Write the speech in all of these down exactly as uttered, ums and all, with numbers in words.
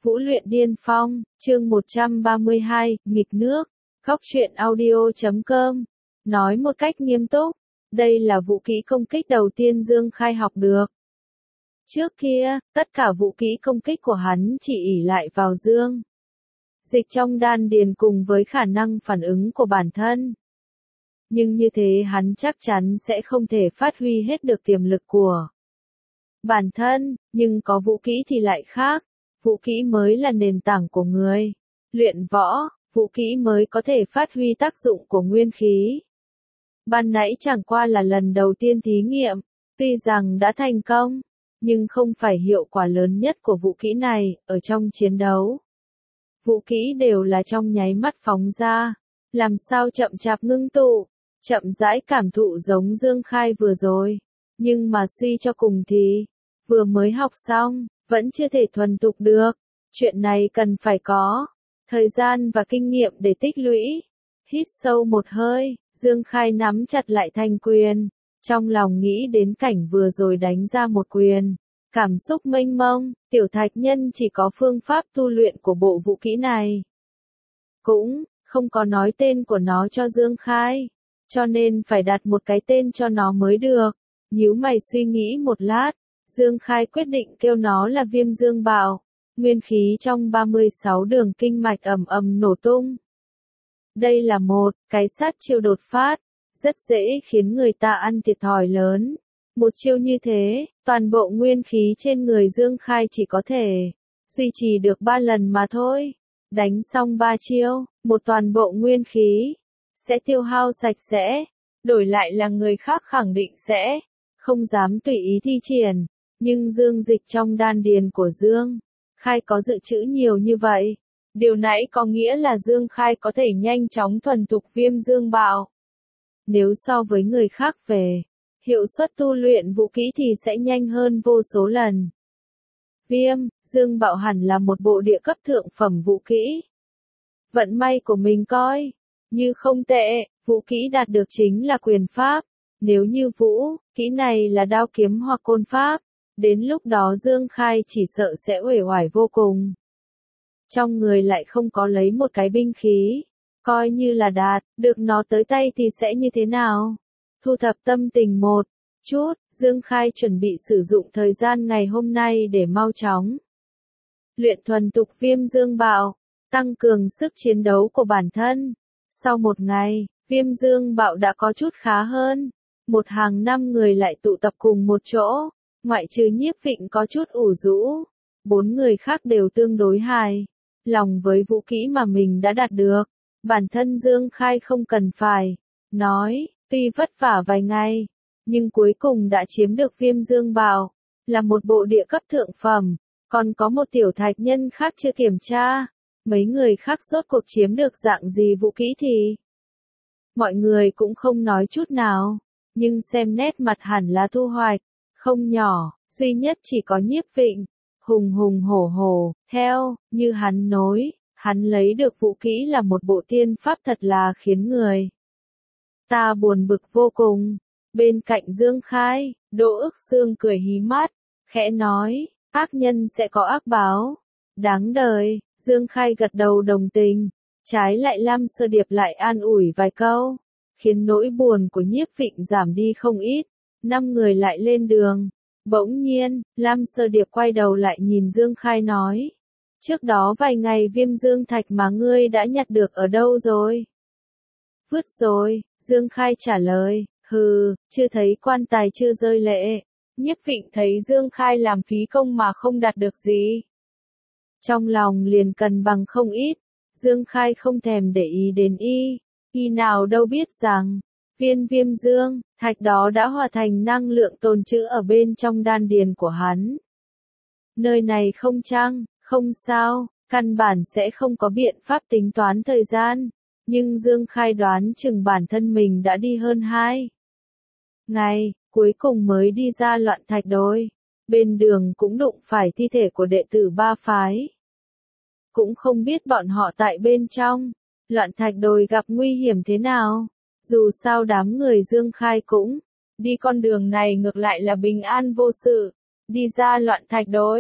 Vũ luyện điên phong, chương một trăm ba mươi hai, nghịch nước, góc truyện audio chấm com. Nói một cách nghiêm túc, đây là vũ kỹ công kích đầu tiên Dương Khai học được. Trước kia, tất cả vũ kỹ công kích của hắn chỉ ỷ lại vào Dương Dịch trong đan điền cùng với khả năng phản ứng của bản thân. Nhưng như thế hắn chắc chắn sẽ không thể phát huy hết được tiềm lực của bản thân, nhưng có vũ kỹ thì lại khác. Vũ kỹ mới là nền tảng của người luyện võ, vũ kỹ mới có thể phát huy tác dụng của nguyên khí. Ban nãy chẳng qua là lần đầu tiên thí nghiệm, tuy rằng đã thành công, nhưng không phải hiệu quả lớn nhất của vũ kỹ này, ở trong chiến đấu. Vũ kỹ đều là trong nháy mắt phóng ra, làm sao chậm chạp ngưng tụ, chậm rãi cảm thụ giống Dương Khai vừa rồi. Nhưng mà suy cho cùng thì, vừa mới học xong, vẫn chưa thể thuần thục được. Chuyện này cần phải có thời gian và kinh nghiệm để tích lũy. Hít sâu một hơi, Dương Khai nắm chặt lại thanh quyền, trong lòng nghĩ đến cảnh vừa rồi đánh ra một quyền. Cảm xúc mênh mông, Tiểu Thạch Nhân chỉ có phương pháp tu luyện của bộ vũ kỹ này. Cũng không có nói tên của nó cho Dương Khai, cho nên phải đặt một cái tên cho nó mới được. Nhíu mày suy nghĩ một lát, Dương Khai quyết định kêu nó là Viêm Dương Bạo. Nguyên khí trong ba mươi sáu đường kinh mạch ầm ầm nổ tung. Đây là một cái sát chiêu đột phát, rất dễ khiến người ta ăn thiệt thòi lớn. Một chiêu như thế, toàn bộ nguyên khí trên người Dương Khai chỉ có thể duy trì được ba lần mà thôi. Đánh xong ba chiêu, một toàn bộ nguyên khí sẽ tiêu hao sạch sẽ, đổi lại là người khác khẳng định sẽ không dám tùy ý thi triển. Nhưng Dương Dịch trong đan điền của Dương Khai có dự trữ nhiều như vậy. Điều này có nghĩa là Dương Khai có thể nhanh chóng thuần thục Viêm Dương Bạo. Nếu so với người khác về hiệu suất tu luyện vũ kỹ thì sẽ nhanh hơn vô số lần. Viêm Dương Bạo hẳn là một bộ địa cấp thượng phẩm vũ kỹ. Vận may của mình coi như không tệ, vũ kỹ đạt được chính là quyền pháp. Nếu như vũ kỹ này là đao kiếm hoặc côn pháp, đến lúc đó Dương Khai chỉ sợ sẽ uể oải vô cùng. Trong người lại không có lấy một cái binh khí, coi như là đạt được nó tới tay thì sẽ như thế nào? Thu thập tâm tình một chút, Dương Khai chuẩn bị sử dụng thời gian ngày hôm nay để mau chóng luyện thuần thục Viêm Dương Bạo, tăng cường sức chiến đấu của bản thân. Sau một ngày, Viêm Dương Bạo đã có chút khá hơn. Một hàng năm người lại tụ tập cùng một chỗ, ngoại trừ Nhiếp Vịnh có chút ủ rũ, bốn người khác đều tương đối hài lòng với vũ kỹ mà mình đã đạt được. Bản thân Dương Khai không cần phải nói, tuy vất vả vài ngày, nhưng cuối cùng đã chiếm được Viêm Dương Bạo, là một bộ địa cấp thượng phẩm, còn có một Tiểu Thạch Nhân khác chưa kiểm tra. Mấy người khác rốt cuộc chiếm được dạng gì vũ kỹ thì mọi người cũng không nói chút nào, nhưng xem nét mặt hẳn là thu hoạch không nhỏ, duy nhất chỉ có Nhiếp Vịnh hùng hùng hổ hổ. Theo như hắn nói, hắn lấy được vũ kỹ là một bộ tiên pháp thật là khiến người ta buồn bực vô cùng. Bên cạnh Dương Khai, Đỗ Ức Sương cười hí mắt, khẽ nói, ác nhân sẽ có ác báo. Đáng đời. Dương Khai gật đầu đồng tình, trái lại Lam Sơ Điệp lại an ủi vài câu, khiến nỗi buồn của Nhiếp Vịnh giảm đi không ít. Năm người lại lên đường. Bỗng nhiên, Lam Sơ Điệp quay đầu lại nhìn Dương Khai nói, trước đó vài ngày Viêm Dương Thạch mà ngươi đã nhặt được ở đâu rồi? Vứt rồi, Dương Khai trả lời, hừ, chưa thấy quan tài chưa rơi lệ. Nhiếp Vịnh thấy Dương Khai làm phí công mà không đạt được gì, trong lòng liền cần bằng không ít. Dương Khai không thèm để ý đến y, y nào đâu biết rằng viên Viêm Dương Thạch đó đã hòa thành năng lượng tồn trữ ở bên trong đan điền của hắn. Nơi này không chăng, không sao, căn bản sẽ không có biện pháp tính toán thời gian, nhưng Dương Khai đoán chừng bản thân mình đã đi hơn hai ngày, cuối cùng mới đi ra Loạn Thạch Đồi. Bên đường cũng đụng phải thi thể của đệ tử ba phái. Cũng không biết bọn họ tại bên trong Loạn Thạch Đồi gặp nguy hiểm thế nào. Dù sao đám người Dương Khai cũng đi con đường này ngược lại là bình an vô sự. Đi ra Loạn Thạch Đồi,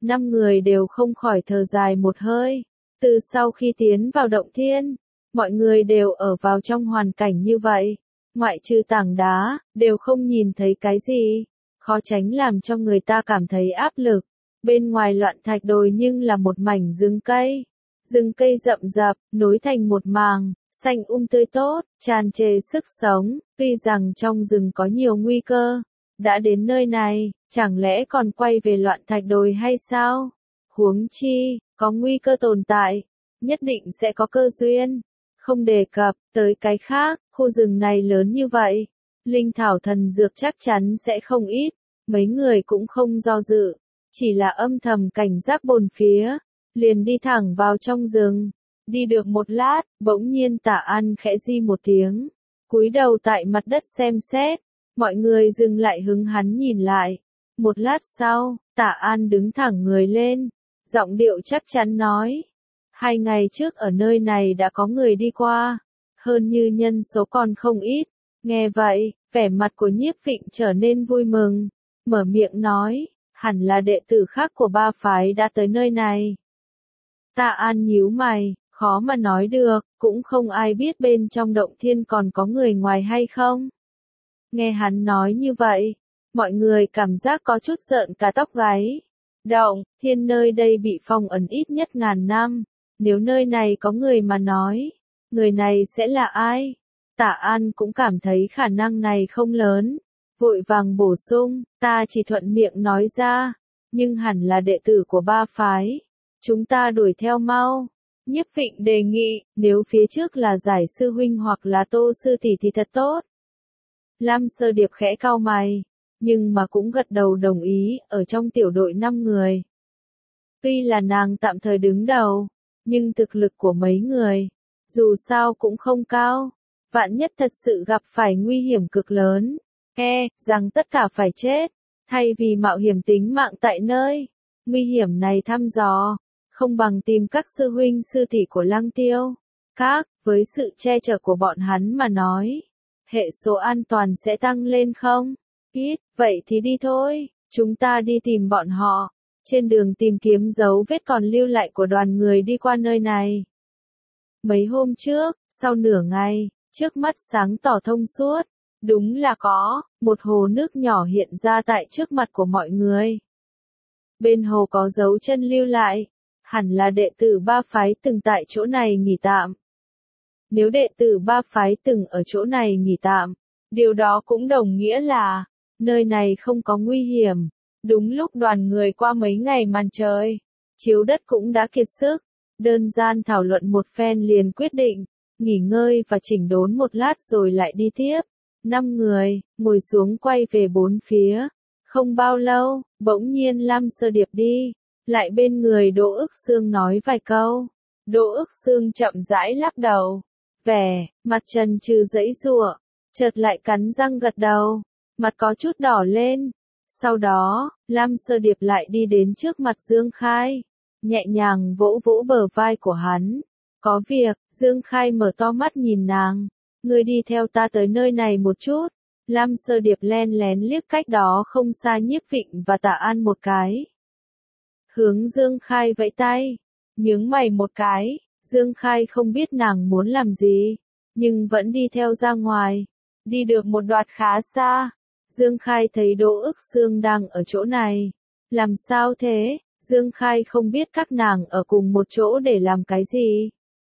Năm người đều không khỏi thở dài một hơi. Từ sau khi tiến vào động thiên, mọi người đều ở vào trong hoàn cảnh như vậy. Ngoại trừ tảng đá, đều không nhìn thấy cái gì. Khó tránh làm cho người ta cảm thấy áp lực. Bên ngoài loạn thạch đồi nhưng là một mảnh rừng cây. Rừng cây rậm rạp, nối thành một màng, xanh um tươi tốt, tràn trề sức sống. Tuy rằng trong rừng có nhiều nguy cơ, đã đến nơi này, chẳng lẽ còn quay về loạn thạch đồi hay sao? Huống chi, có nguy cơ tồn tại, nhất định sẽ có cơ duyên. Không đề cập tới cái khác, khu rừng này lớn như vậy, linh thảo thần dược chắc chắn sẽ không ít. Mấy người cũng không do dự, chỉ là âm thầm cảnh giác bốn phía, liền đi thẳng vào trong rừng. Đi được một lát, bỗng nhiên Tả An khẽ di một tiếng, cúi đầu tại mặt đất xem xét. Mọi người dừng lại hứng hắn nhìn lại. Một lát sau, Tả An đứng thẳng người lên, giọng điệu chắc chắn nói. Hai ngày trước ở nơi này đã có người đi qua, hơn như nhân số còn không ít. Nghe vậy, vẻ mặt của Nhiếp Vịnh trở nên vui mừng, mở miệng nói, hẳn là đệ tử khác của ba phái đã tới nơi này. Tạ An nhíu mày, khó mà nói được, cũng không ai biết bên trong động thiên còn có người ngoài hay không. Nghe hắn nói như vậy, mọi người cảm giác có chút rợn cả tóc gáy. Động thiên nơi đây bị phong ấn ít nhất ngàn năm, nếu nơi này có người mà nói, người này sẽ là ai? Tả An cũng cảm thấy khả năng này không lớn, vội vàng bổ sung, ta chỉ thuận miệng nói ra, nhưng hẳn là đệ tử của ba phái. Chúng ta đuổi theo mau. Nhiếp Vịnh đề nghị, nếu phía trước là Giải sư huynh hoặc là Tô sư tỷ thì thật tốt. Lam Sơ Điệp khẽ cau mày, nhưng mà cũng gật đầu đồng ý, ở trong tiểu đội năm người. Tuy là nàng tạm thời đứng đầu, nhưng thực lực của mấy người, dù sao cũng không cao. Vạn nhất thật sự gặp phải nguy hiểm cực lớn, e rằng tất cả phải chết, thay vì mạo hiểm tính mạng tại nơi nguy hiểm này thăm dò, không bằng tìm các sư huynh sư tỷ của Lăng Tiêu. Các, với sự che chở của bọn hắn mà nói, hệ số an toàn sẽ tăng lên không? Ít, vậy thì đi thôi, chúng ta đi tìm bọn họ. Trên đường tìm kiếm dấu vết còn lưu lại của đoàn người đi qua nơi này. Mấy hôm trước, sau nửa ngày, trước mắt sáng tỏ thông suốt, đúng là có, một hồ nước nhỏ hiện ra tại trước mặt của mọi người. Bên hồ có dấu chân lưu lại, hẳn là đệ tử ba phái từng tại chỗ này nghỉ tạm. Nếu đệ tử ba phái từng ở chỗ này nghỉ tạm, điều đó cũng đồng nghĩa là, nơi này không có nguy hiểm. Đúng lúc đoàn người qua mấy ngày màn trời, chiếu đất cũng đã kiệt sức, đơn giản thảo luận một phen liền quyết định, nghỉ ngơi và chỉnh đốn một lát rồi lại đi tiếp. Năm người, ngồi xuống quay về bốn phía. Không bao lâu, bỗng nhiên Lam Sơ Điệp đi, lại bên người Đỗ Ức Sương nói vài câu. Đỗ Ức Sương chậm rãi lắc đầu, vẻ, mặt trần trừ giãy giụa, chợt lại cắn răng gật đầu, mặt có chút đỏ lên. Sau đó, Lam Sơ Điệp lại đi đến trước mặt Dương Khai, nhẹ nhàng vỗ vỗ bờ vai của hắn. Có việc, Dương Khai mở to mắt nhìn nàng, ngươi đi theo ta tới nơi này một chút. Lam Sơ Điệp len lén liếc cách đó không xa Nhiếp Vịnh và Tạ An một cái. Hướng Dương Khai vẫy tay, nhướng mày một cái, Dương Khai không biết nàng muốn làm gì, nhưng vẫn đi theo ra ngoài. Đi được một đoạn khá xa, Dương Khai thấy Đỗ Ức Sương đang ở chỗ này. Làm sao thế? Dương Khai không biết các nàng ở cùng một chỗ để làm cái gì.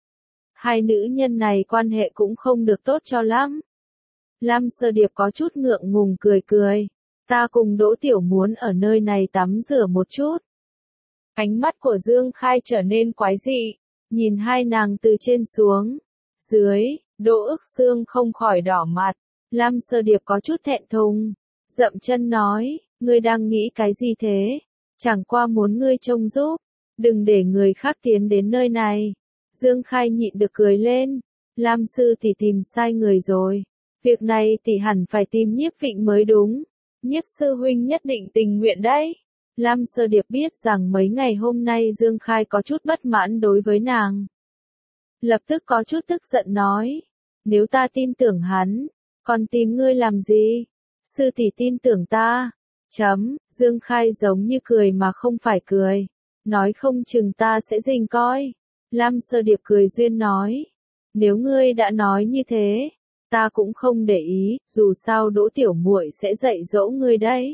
Hai nữ nhân này quan hệ cũng không được tốt cho lắm. Lam Sơ Điệp có chút ngượng ngùng cười cười. Ta cùng Đỗ Tiểu muốn ở nơi này tắm rửa một chút. Ánh mắt của Dương Khai trở nên quái dị, nhìn hai nàng từ trên xuống. Dưới, Đỗ Ức Sương không khỏi đỏ mặt. Lam Sơ Điệp có chút thẹn thùng, dậm chân nói, ngươi đang nghĩ cái gì thế? Chẳng qua muốn ngươi trông giúp, đừng để người khác tiến đến nơi này. Dương Khai nhịn được cười lên, Lam sư tỷ tìm sai người rồi, việc này tỷ hẳn phải tìm Nhiếp Vịnh mới đúng. Nhiếp sư huynh nhất định tình nguyện đấy. Lam Sơ Điệp biết rằng mấy ngày hôm nay Dương Khai có chút bất mãn đối với nàng. Lập tức có chút tức giận nói, nếu ta tin tưởng hắn, còn tìm ngươi làm gì? Sư tỷ tin tưởng ta, Chấm, Dương Khai giống như cười mà không phải cười. Nói không chừng ta sẽ rình coi. Lam Sơ Điệp cười duyên nói. Nếu ngươi đã nói như thế, ta cũng không để ý, dù sao Đỗ tiểu muội sẽ dạy dỗ ngươi đấy.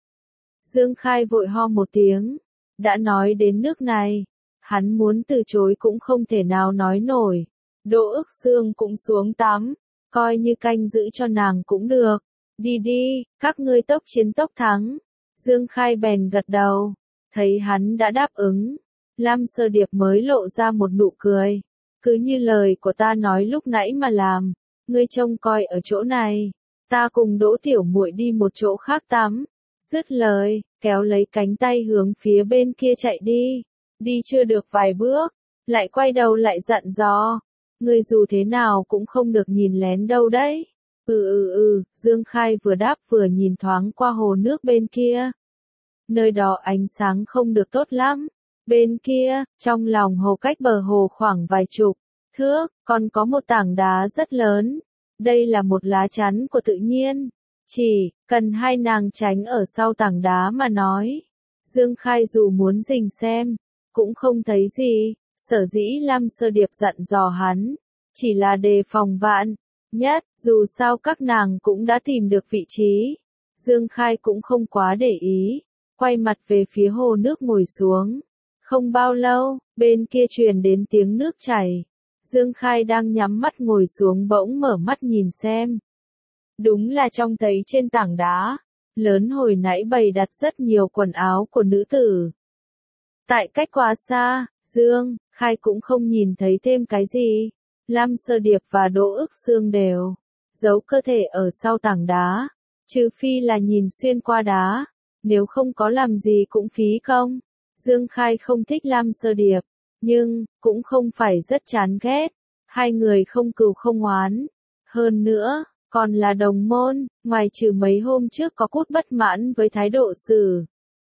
Dương Khai vội ho một tiếng. Đã nói đến nước này, hắn muốn từ chối cũng không thể nào nói nổi. Đỗ Ước Xương cũng xuống tắm, coi như canh giữ cho nàng cũng được. Đi đi, các ngươi tốc chiến tốc thắng. Dương Khai bèn gật đầu, thấy hắn đã đáp ứng. Lam Sơ Điệp mới lộ ra một nụ cười. Cứ như lời của ta nói lúc nãy mà làm, ngươi trông coi ở chỗ này, ta cùng Đỗ tiểu muội đi một chỗ khác tắm. Dứt lời, kéo lấy cánh tay hướng phía bên kia chạy đi. Đi chưa được vài bước, lại quay đầu lại dặn dò. Ngươi dù thế nào cũng không được nhìn lén đâu đấy. Ừ ừ ừ, Dương Khai vừa đáp vừa nhìn thoáng qua hồ nước bên kia. Nơi đó ánh sáng không được tốt lắm. Bên kia, trong lòng hồ cách bờ hồ khoảng vài chục thước, còn có một tảng đá rất lớn. Đây là một lá chắn của tự nhiên. Chỉ cần hai nàng tránh ở sau tảng đá mà nói. Dương Khai dù muốn rình xem, cũng không thấy gì. Sở dĩ Lam Sơ Điệp dặn dò hắn, chỉ là đề phòng vạn nhất, dù sao các nàng cũng đã tìm được vị trí. Dương Khai cũng không quá để ý, quay mặt về phía hồ nước ngồi xuống. Không bao lâu, bên kia truyền đến tiếng nước chảy. Dương Khai đang nhắm mắt ngồi xuống bỗng mở mắt nhìn xem. Đúng là trông thấy trên tảng đá lớn hồi nãy bày đặt rất nhiều quần áo của nữ tử. Tại cách quá xa, Dương Khai cũng không nhìn thấy thêm cái gì. Lam Sơ Điệp và Đỗ Ước Xương đều giấu cơ thể ở sau tảng đá, trừ phi là nhìn xuyên qua đá, nếu không có làm gì cũng phí công. Dương Khai không thích Lam Sơ Điệp, nhưng cũng không phải rất chán ghét. Hai người không cừu không oán. Hơn nữa, còn là đồng môn, ngoài trừ mấy hôm trước có chút bất mãn với thái độ xử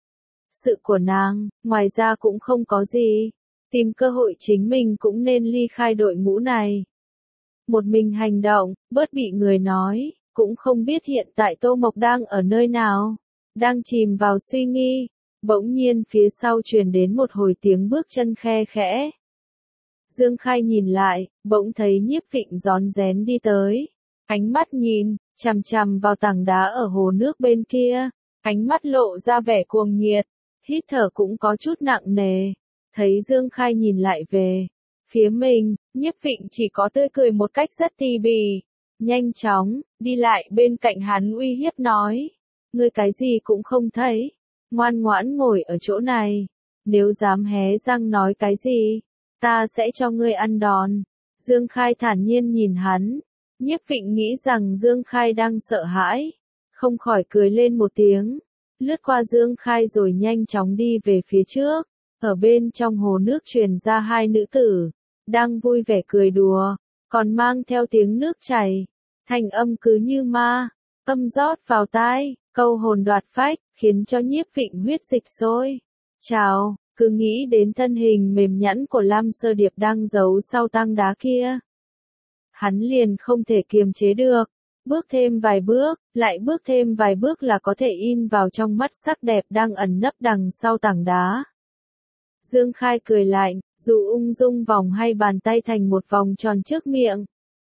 sự của nàng, ngoài ra cũng không có gì. Tìm cơ hội chính mình cũng nên ly khai đội ngũ này. Một mình hành động, bớt bị người nói, cũng không biết hiện tại Tô Mộc đang ở nơi nào. Đang chìm vào suy nghĩ, bỗng nhiên phía sau truyền đến một hồi tiếng bước chân khe khẽ. Dương Khai nhìn lại, bỗng thấy Nhiếp Phịnh rón rén đi tới. Ánh mắt nhìn, chằm chằm vào tảng đá ở hồ nước bên kia. Ánh mắt lộ ra vẻ cuồng nhiệt, hít thở cũng có chút nặng nề. Thấy Dương Khai nhìn lại về phía mình, Nhiếp Phịnh chỉ có tươi cười một cách rất ti bì. Nhanh chóng, đi lại bên cạnh hắn uy hiếp nói. Ngươi cái gì cũng không thấy. Ngoan ngoãn ngồi ở chỗ này. Nếu dám hé răng nói cái gì, ta sẽ cho ngươi ăn đòn. Dương Khai thản nhiên nhìn hắn. Nhiếp Phịnh nghĩ rằng Dương Khai đang sợ hãi. Không khỏi cười lên một tiếng. Lướt qua Dương Khai rồi nhanh chóng đi về phía trước. Ở bên trong hồ nước truyền ra hai nữ tử, đang vui vẻ cười đùa, còn mang theo tiếng nước chảy. Thành âm cứ như ma, âm rót vào tai, câu hồn đoạt phách, khiến cho Nhiếp Phịnh huyết dịch sôi. Chào, cứ nghĩ đến thân hình mềm nhẵn của Lam Sơ Điệp đang giấu sau tang đá kia. Hắn liền không thể kiềm chế được. Bước thêm vài bước, lại bước thêm vài bước là có thể in vào trong mắt sắc đẹp đang ẩn nấp đằng sau tảng đá. Dương Khai cười lạnh, dù ung dung vòng hai bàn tay thành một vòng tròn trước miệng.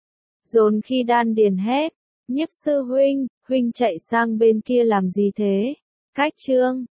Dồn khi đan điền hét, Nhiếp sư huynh, huynh chạy sang bên kia làm gì thế? Cách chương